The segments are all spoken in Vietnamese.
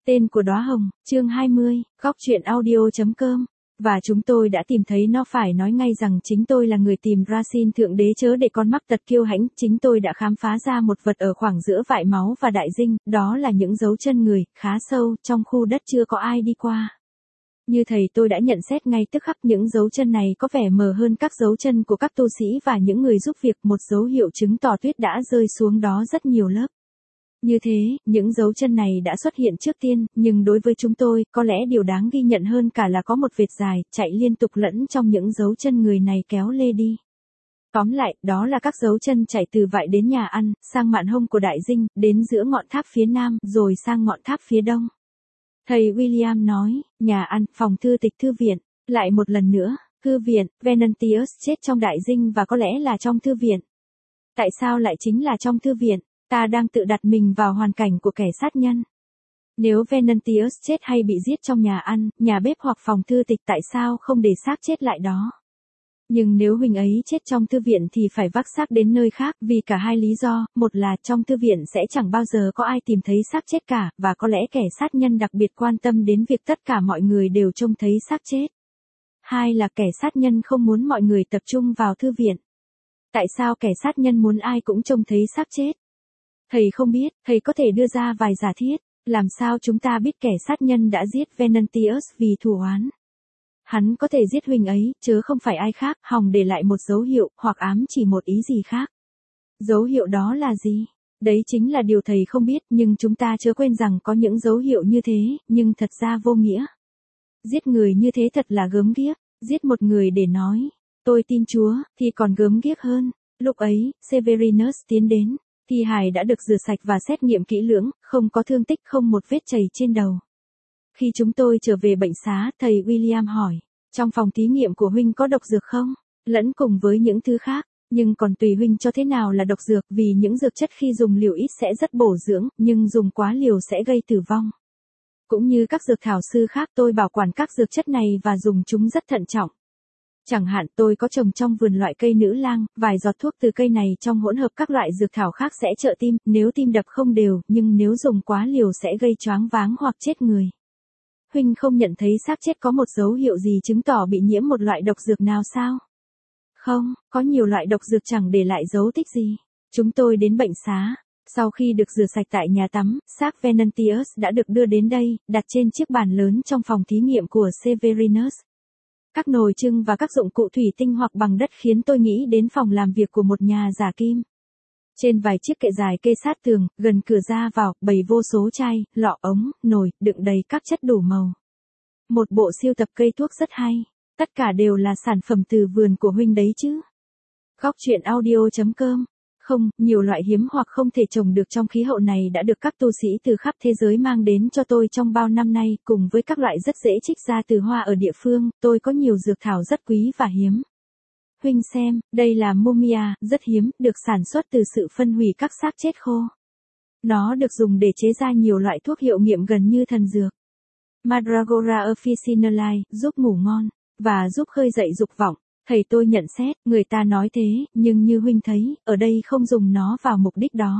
Tên của đóa hồng, chương 20, góc truyện audio.com. Và chúng tôi đã tìm thấy nó, phải nói ngay rằng chính tôi là người tìm ra, xin Thượng Đế chớ để con mắc tật kiêu hãnh. Chính tôi đã khám phá ra một vật ở khoảng giữa vại máu và đại dinh, đó là những dấu chân người, khá sâu, trong khu đất chưa có ai đi qua. Như thầy tôi đã nhận xét ngay tức khắc, những dấu chân này có vẻ mờ hơn các dấu chân của các tu sĩ và những người giúp việc, một dấu hiệu chứng tỏ tuyết đã rơi xuống đó rất nhiều lớp. Như thế, những dấu chân này đã xuất hiện trước tiên, nhưng đối với chúng tôi, có lẽ điều đáng ghi nhận hơn cả là có một vệt dài, chạy liên tục lẫn trong những dấu chân người này kéo lê đi. Tóm lại, đó là các dấu chân chạy từ vại đến nhà ăn, sang mạn hông của đại dinh, đến giữa ngọn tháp phía nam, rồi sang ngọn tháp phía đông. Thầy William nói, nhà ăn, phòng thư tịch, thư viện. Lại một lần nữa, thư viện, Venantius chết trong đại dinh và có lẽ là trong thư viện. Tại sao lại chính là trong thư viện? Ta đang tự đặt mình vào hoàn cảnh của kẻ sát nhân. Nếu Venantius chết hay bị giết trong nhà ăn, nhà bếp hoặc phòng thư tịch, tại sao không để xác chết lại đó? Nhưng nếu huynh ấy chết trong thư viện thì phải vác xác đến nơi khác, vì cả hai lý do, một là trong thư viện sẽ chẳng bao giờ có ai tìm thấy xác chết cả, và có lẽ kẻ sát nhân đặc biệt quan tâm đến việc tất cả mọi người đều trông thấy xác chết. Hai là kẻ sát nhân không muốn mọi người tập trung vào thư viện. Tại sao kẻ sát nhân muốn ai cũng trông thấy xác chết? Thầy không biết, thầy có thể đưa ra vài giả thiết. Làm sao chúng ta biết kẻ sát nhân đã giết Venantius vì thù oán? Hắn có thể giết huynh ấy, chớ không phải ai khác, hòng để lại một dấu hiệu, hoặc ám chỉ một ý gì khác. Dấu hiệu đó là gì? Đấy chính là điều thầy không biết, nhưng chúng ta chớ quên rằng có những dấu hiệu như thế, nhưng thật ra vô nghĩa. Giết người như thế thật là gớm ghiếc. Giết một người để nói, tôi tin Chúa, thì còn gớm ghiếc hơn. Lúc ấy, Severinus tiến đến. Thi hài đã được rửa sạch và xét nghiệm kỹ lưỡng, không có thương tích, không một vết chảy trên đầu. Khi chúng tôi trở về bệnh xá, thầy William hỏi, trong phòng thí nghiệm của huynh có độc dược không? Lẫn cùng với những thứ khác, nhưng còn tùy huynh cho thế nào là độc dược, vì những dược chất khi dùng liều ít sẽ rất bổ dưỡng, nhưng dùng quá liều sẽ gây tử vong. Cũng như các dược thảo sư khác, tôi bảo quản các dược chất này và dùng chúng rất thận trọng. Chẳng hạn tôi có trồng trong vườn loại cây nữ lang, vài giọt thuốc từ cây này trong hỗn hợp các loại dược thảo khác sẽ trợ tim, nếu tim đập không đều, nhưng nếu dùng quá liều sẽ gây choáng váng hoặc chết người. Huynh không nhận thấy xác chết có một dấu hiệu gì chứng tỏ bị nhiễm một loại độc dược nào sao? Không, có nhiều loại độc dược chẳng để lại dấu tích gì. Chúng tôi đến bệnh xá. Sau khi được rửa sạch tại nhà tắm, xác Venantius đã được đưa đến đây, đặt trên chiếc bàn lớn trong phòng thí nghiệm của Severinus. Các nồi trưng và các dụng cụ thủy tinh hoặc bằng đất khiến tôi nghĩ đến phòng làm việc của một nhà giả kim. Trên vài chiếc kệ dài kê sát tường, gần cửa ra vào, bày vô số chai, lọ ống, nồi, đựng đầy các chất đủ màu. Một bộ sưu tập cây thuốc rất hay. Tất cả đều là sản phẩm từ vườn của huynh đấy chứ. Góc truyện audio.com. Không, nhiều loại hiếm hoặc không thể trồng được trong khí hậu này đã được các tu sĩ từ khắp thế giới mang đến cho tôi trong bao năm nay, cùng với các loại rất dễ trích ra từ hoa ở địa phương, tôi có nhiều dược thảo rất quý và hiếm. Huynh xem, đây là mumia, rất hiếm, được sản xuất từ sự phân hủy các xác chết khô. Nó được dùng để chế ra nhiều loại thuốc hiệu nghiệm gần như thần dược. Mandragora officinale, giúp ngủ ngon, và giúp khơi dậy dục vọng. Thầy tôi nhận xét, người ta nói thế, nhưng như huynh thấy, ở đây không dùng nó vào mục đích đó.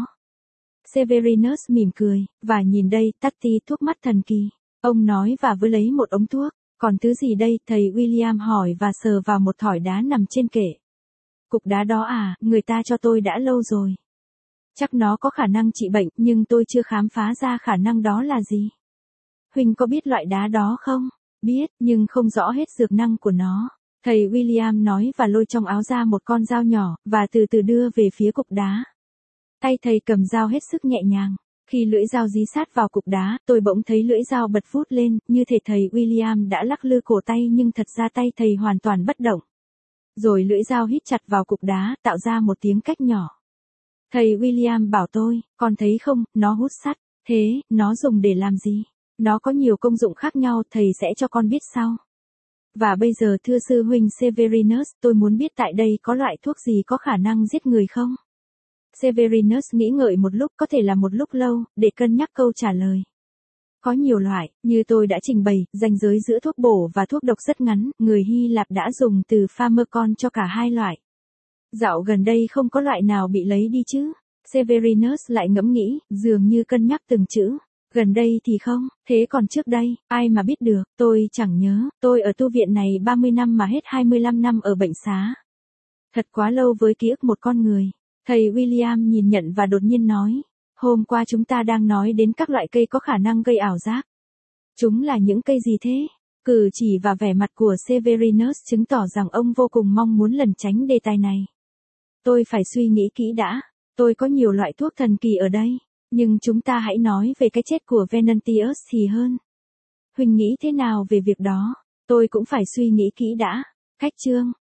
Severinus mỉm cười, và nhìn đây, tatti, thuốc mắt thần kỳ. Ông nói và với lấy một ống thuốc. Còn thứ gì đây? Thầy William hỏi và sờ vào một thỏi đá nằm trên kệ. Cục đá đó à, người ta cho tôi đã lâu rồi. Chắc nó có khả năng trị bệnh, nhưng tôi chưa khám phá ra khả năng đó là gì. Huynh có biết loại đá đó không? Biết, nhưng không rõ hết dược năng của nó. Thầy William nói và lôi trong áo ra một con dao nhỏ, và từ từ đưa về phía cục đá. Tay thầy cầm dao hết sức nhẹ nhàng. Khi lưỡi dao dí sát vào cục đá, tôi bỗng thấy lưỡi dao bật vút lên, như thể thầy William đã lắc lư cổ tay, nhưng thật ra tay thầy hoàn toàn bất động. Rồi lưỡi dao hít chặt vào cục đá, tạo ra một tiếng cách nhỏ. Thầy William bảo tôi, con thấy không, nó hút sắt. Thế, nó dùng để làm gì? Nó có nhiều công dụng khác nhau, thầy sẽ cho con biết sau. Và bây giờ thưa sư huynh Severinus, tôi muốn biết tại đây có loại thuốc gì có khả năng giết người không? Severinus nghĩ ngợi một lúc, có thể là một lúc lâu, để cân nhắc câu trả lời. Có nhiều loại, như tôi đã trình bày, ranh giới giữa thuốc bổ và thuốc độc rất ngắn, người Hy Lạp đã dùng từ pharmakon cho cả hai loại. Dạo gần đây không có loại nào bị lấy đi chứ? Severinus lại ngẫm nghĩ, dường như cân nhắc từng chữ. Gần đây thì không, thế còn trước đây, ai mà biết được, tôi chẳng nhớ, tôi ở tu viện này 30 năm mà hết 25 năm ở bệnh xá. Thật quá lâu với ký ức một con người. Thầy William nhìn nhận và đột nhiên nói, hôm qua chúng ta đang nói đến các loại cây có khả năng gây ảo giác. Chúng là những cây gì thế? Cử chỉ và vẻ mặt của Severinus chứng tỏ rằng ông vô cùng mong muốn lẩn tránh đề tài này. Tôi phải suy nghĩ kỹ đã, tôi có nhiều loại thuốc thần kỳ ở đây, nhưng chúng ta hãy nói về cái chết của Venantius thì hơn. Huỳnh nghĩ thế nào về việc đó? Tôi cũng phải suy nghĩ kỹ đã. Khách chương,